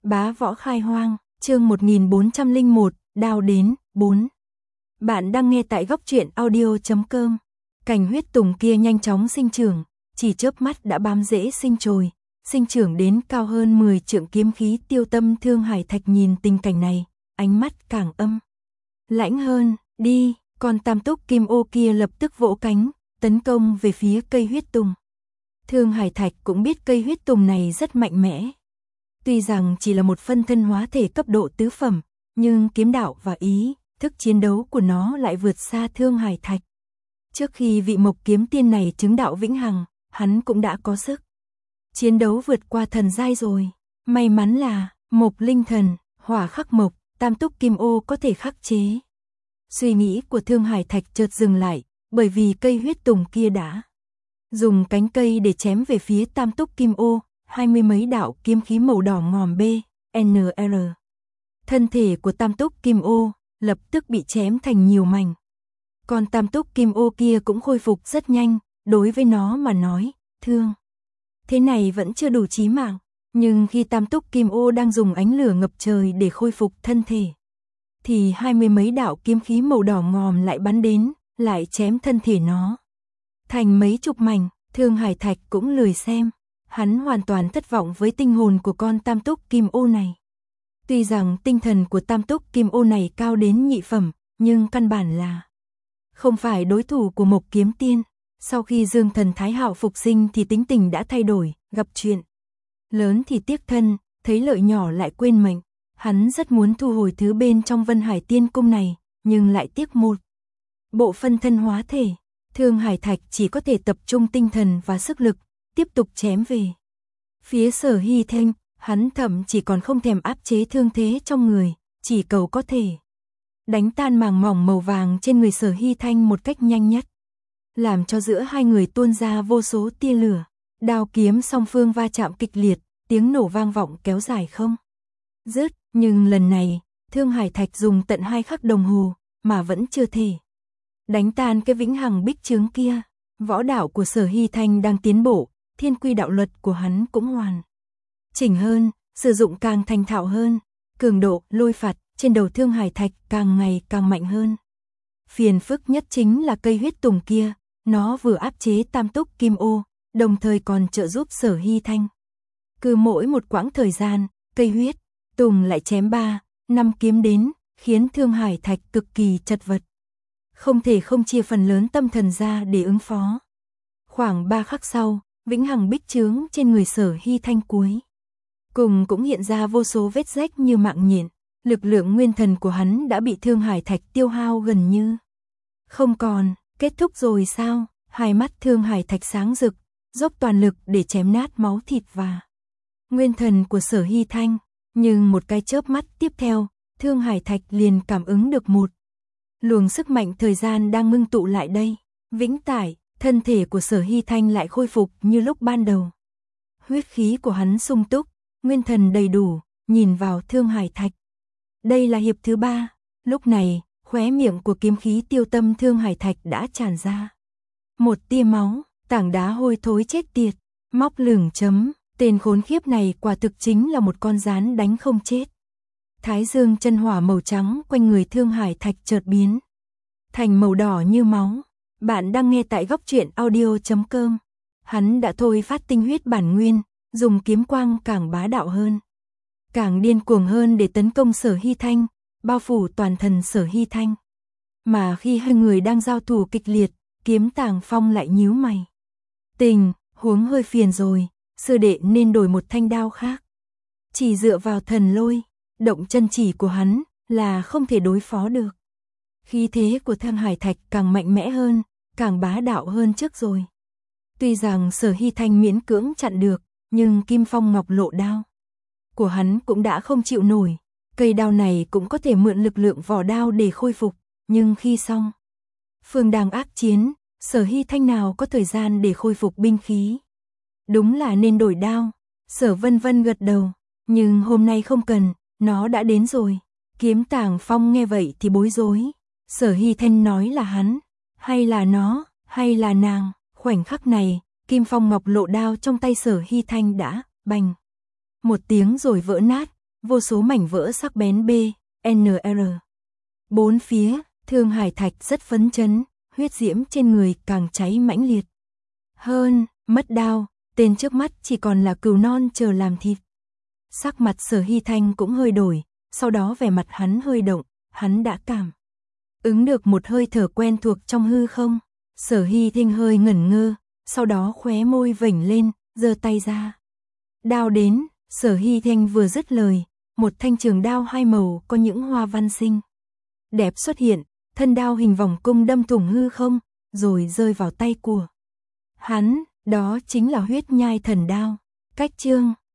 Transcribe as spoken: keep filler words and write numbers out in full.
Bá võ khai hoang, chương một nghìn bốn trăm lẻ một, đao đến, bốn. Bạn đang nghe tại góc truyện audio chấm com. Cành huyết tùng kia nhanh chóng sinh trưởng, chỉ chớp mắt đã bám rễ sinh trồi, sinh trưởng đến cao hơn mười trượng. Kiếm khí tiêu tâm Thương Hải Thạch nhìn tình cảnh này, ánh mắt càng âm lãnh hơn. Đi, con tam túc kim ô kia lập tức vỗ cánh, tấn công về phía cây huyết tùng. Thương Hải Thạch cũng biết cây huyết tùng này rất mạnh mẽ. Tuy rằng chỉ là một phân thân hóa thể cấp độ tứ phẩm, nhưng kiếm đạo và ý thức chiến đấu của nó lại vượt xa Thương Hải Thạch. Trước khi vị Mộc Kiếm Tiên này chứng đạo vĩnh hằng, hắn cũng đã có sức chiến đấu vượt qua thần giai rồi. May mắn là Mộc Linh Thần, Hỏa Khắc Mộc, Tam Túc Kim Ô có thể khắc chế. Suy nghĩ của Thương Hải Thạch chợt dừng lại, bởi vì cây huyết tùng kia đã dùng cánh cây để chém về phía Tam Túc Kim Ô. Hai mươi mấy đạo kiếm khí màu đỏ ngòm B, N R. Thân thể của Tam Túc Kim Ô lập tức bị chém thành nhiều mảnh. Còn Tam Túc Kim Ô kia cũng khôi phục rất nhanh, đối với nó mà nói, thương thế này vẫn chưa đủ chí mạng, nhưng khi Tam Túc Kim Ô đang dùng ánh lửa ngập trời để khôi phục thân thể, thì hai mươi mấy đạo kiếm khí màu đỏ ngòm lại bắn đến, lại chém thân thể nó thành mấy chục mảnh. Thương Hải Thạch cũng lười xem. Hắn hoàn toàn thất vọng với tinh hồn của con Tam Túc Kim Ô này. Tuy rằng tinh thần của Tam Túc Kim Ô này cao đến nhị phẩm, nhưng căn bản là không phải đối thủ của Mộc Kiếm Tiên. Sau khi Dương Thần Thái Hạo phục sinh thì tính tình đã thay đổi, gặp chuyện lớn thì tiếc thân, thấy lợi nhỏ lại quên mệnh. Hắn rất muốn thu hồi thứ bên trong Vân Hải Tiên Cung này, nhưng lại tiếc một bộ phân thân hóa thể. Thương Hải Thạch chỉ có thể tập trung tinh thần và sức lực, tiếp tục chém về phía Sở Hy Thanh. Hắn thậm chỉ còn không thèm áp chế thương thế trong người, chỉ cầu có thể đánh tan màng mỏng màu vàng trên người Sở Hy Thanh một cách nhanh nhất, làm cho giữa hai người tuôn ra vô số tia lửa. Đao kiếm song phương va chạm kịch liệt, tiếng nổ vang vọng kéo dài không dứt. Nhưng lần này, Thương Hải Thạch dùng tận hai khắc đồng hồ mà vẫn chưa thể đánh tan cái vĩnh hằng bích chướng kia. Võ đạo của Sở Hy Thanh đang tiến bộ, thiên quy đạo luật của hắn cũng hoàn chỉnh hơn, sử dụng càng thành thạo hơn, cường độ lôi phạt trên đầu Thương Hải Thạch càng ngày càng mạnh hơn. Phiền phức nhất chính là cây huyết tùng kia, nó vừa áp chế Tam Túc Kim Ô, đồng thời còn trợ giúp Sở Hy Thanh. Cứ mỗi một quãng thời gian, cây huyết tùng lại chém ba, năm kiếm đến, khiến Thương Hải Thạch cực kỳ chật vật, không thể không chia phần lớn tâm thần ra để ứng phó. Khoảng ba khắc sau, vĩnh hằng bích chướng trên người Sở Hy Thanh cuối cùng cũng hiện ra vô số vết rách như mạng nhện. Lực lượng nguyên thần của hắn đã bị Thương Hải Thạch tiêu hao gần như không còn. Kết thúc rồi sao? Hai mắt Thương Hải Thạch sáng rực, dốc toàn lực để chém nát máu thịt và nguyên thần của Sở Hy Thanh. Nhưng một cái chớp mắt tiếp theo, Thương Hải Thạch liền cảm ứng được một luồng sức mạnh thời gian đang ngưng tụ lại đây. Vĩnh tải, thân thể của Sở Hy Thanh lại khôi phục như lúc ban đầu. Huyết khí của hắn sung túc, nguyên thần đầy đủ, nhìn vào Thương Hải Thạch. Đây là hiệp thứ ba. Lúc này, khóe miệng của kiếm khí tiêu tâm Thương Hải Thạch đã tràn ra một tia máu. Tảng đá hôi thối chết tiệt, móc lửng chấm. Tên khốn khiếp này quả thực chính là một con rán đánh không chết. Thái dương chân hỏa màu trắng quanh người Thương Hải Thạch chợt biến thành màu đỏ như máu. Bạn đang nghe tại góc truyện audio chấm com. Hắn đã thôi phát tinh huyết bản nguyên, dùng kiếm quang càng bá đạo hơn, càng điên cuồng hơn để tấn công Sở Hy Thanh, bao phủ toàn thân Sở Hy Thanh. Mà khi hai người đang giao thủ kịch liệt, Kiếm Tàng Phong lại nhíu mày. Tình huống hơi phiền rồi, sư đệ nên đổi một thanh đao khác. Chỉ dựa vào thần lôi, động chân chỉ của hắn là không thể đối phó được. Khí thế của Thương Hải Thạch càng mạnh mẽ hơn, càng bá đạo hơn trước rồi. Tuy rằng Sở Hy Thanh miễn cưỡng chặn được, nhưng Kim Phong Ngọc Lộ đao của hắn cũng đã không chịu nổi. Cây đao này cũng có thể mượn lực lượng vỏ đao để khôi phục, nhưng khi xong phương đang ác chiến, Sở Hy Thanh nào có thời gian để khôi phục binh khí. Đúng là nên đổi đao. Sở Vân Vân gật đầu, nhưng hôm nay không cần, nó đã đến rồi. Kiếm Tàng Phong nghe vậy thì bối rối. Sở Hy Thanh nói là hắn, hay là nó, hay là nàng? Khoảnh khắc này, Kim Phong Ngọc Lộ đao trong tay Sở Hy Thanh đã bành một tiếng rồi vỡ nát, vô số mảnh vỡ sắc bén B, N R. Bốn phía, Thương Hải Thạch rất phấn chấn, huyết diễm trên người càng cháy mãnh liệt. Hơn, mất đao, tên trước mắt chỉ còn là cừu non chờ làm thịt. Sắc mặt Sở Hy Thanh cũng hơi đổi, sau đó vẻ mặt hắn hơi động, hắn đã cảm ứng được một hơi thở quen thuộc trong hư không. Sở Hy Thanh hơi ngẩn ngơ, sau đó khóe môi vểnh lên, giơ tay ra. Đao đến, Sở Hy Thanh vừa dứt lời, một thanh trường đao hai màu có những hoa văn xinh đẹp xuất hiện, thân đao hình vòng cung đâm thủng hư không, rồi rơi vào tay của hắn, đó chính là Huyết Nhai Thần Đao. Cách chương